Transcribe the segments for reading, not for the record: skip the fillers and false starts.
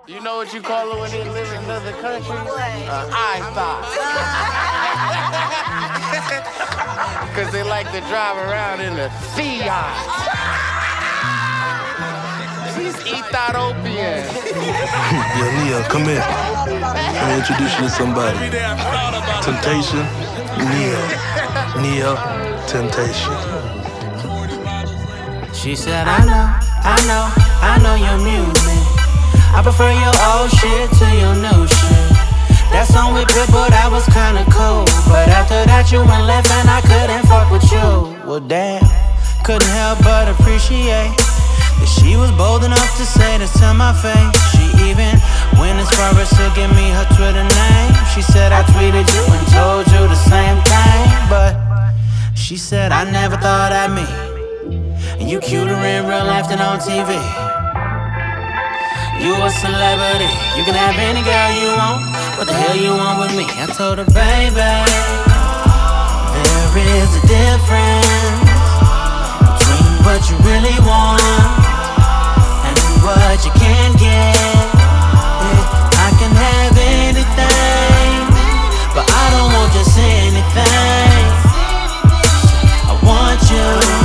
You know what you call it when they live in another country? I thought. Because they like to drive around in a Fiat. She's Ethiopian. Yo, Nia, come here. Let me introduce you to somebody. Temptation, Nia, Temptation. She said, I know your music. I prefer your old shit to your new shit. That song with Pitbull, that was kinda cool. But after that you went left and I couldn't fuck with you. Well damn, couldn't help but appreciate that she was bold enough to say this to my face. She even went as far as to give me her Twitter name. She said I tweeted you and told you the same thing. But she said I never thought I'd meet and you cuter in real life than on TV. You a celebrity, you can have any girl you want. What the hell you want with me? I told her, baby, there is a difference between what you really want and what you can get. I can have anything, but I don't want just anything. I want you.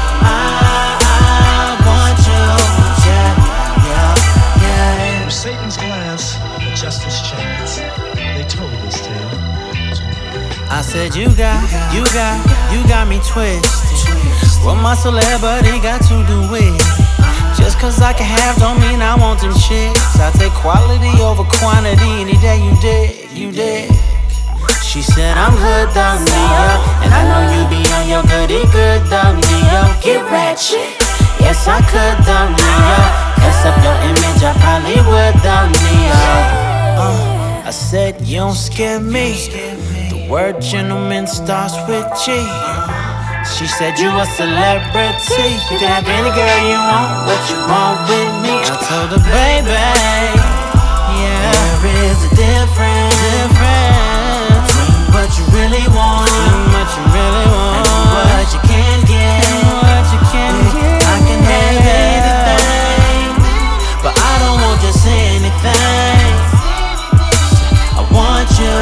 Satan's glass, but Justice Chance. They told this tale. I said you got me twisted. What my celebrity got to do with it? Just cause I can have don't mean I want them chicks. I take quality over quantity any day you did. She said I'm good though, Nia, and I know you be on your goody good though, Nia. Get ratchet, yes I could though, Nia. Mess up your image, I probably would though, Nia. I said you don't scare me. The word gentleman starts with G. She said you a celebrity. You can have any girl you want. What you want with me? I told her, baby, yeah, there is a difference between what you really want and what you can get. I can have anything, but I don't want just anything. I want you.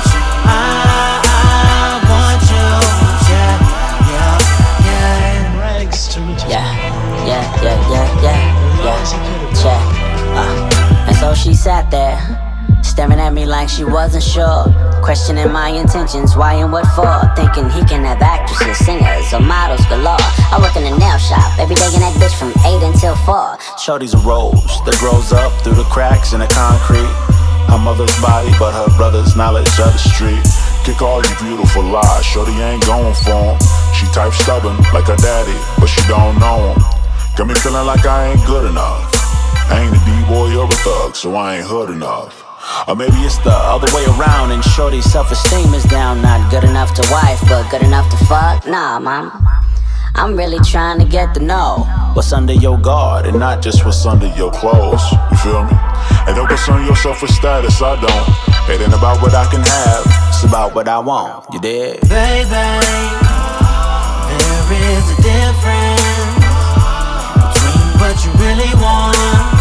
I want you. Yeah. And so she sat there, staring at me like she wasn't sure, questioning my intentions, why and what for, thinking he can have actresses, singers, or models galore. I work in a nail shop, every day in that bitch from 8 until 4. Shorty's a rose that grows up through the cracks in the concrete. Her mother's body, but her brother's knowledge of the street. Kick all you beautiful lies, shorty ain't going for him. She type stubborn like her daddy, but she don't know him. Got me feeling like I ain't good enough. I ain't a D-boy or a thug, so I ain't hood enough. Or maybe it's the other way around and shorty's self-esteem is down. Not good enough to wife, but good enough to fuck. Nah, mama, I'm really trying to get to know what's under your guard and not just what's under your clothes. You feel me? And don't concern yourself with status, I don't. It ain't about what I can have, it's about what I want. You dig? Baby, there is a difference between what you really want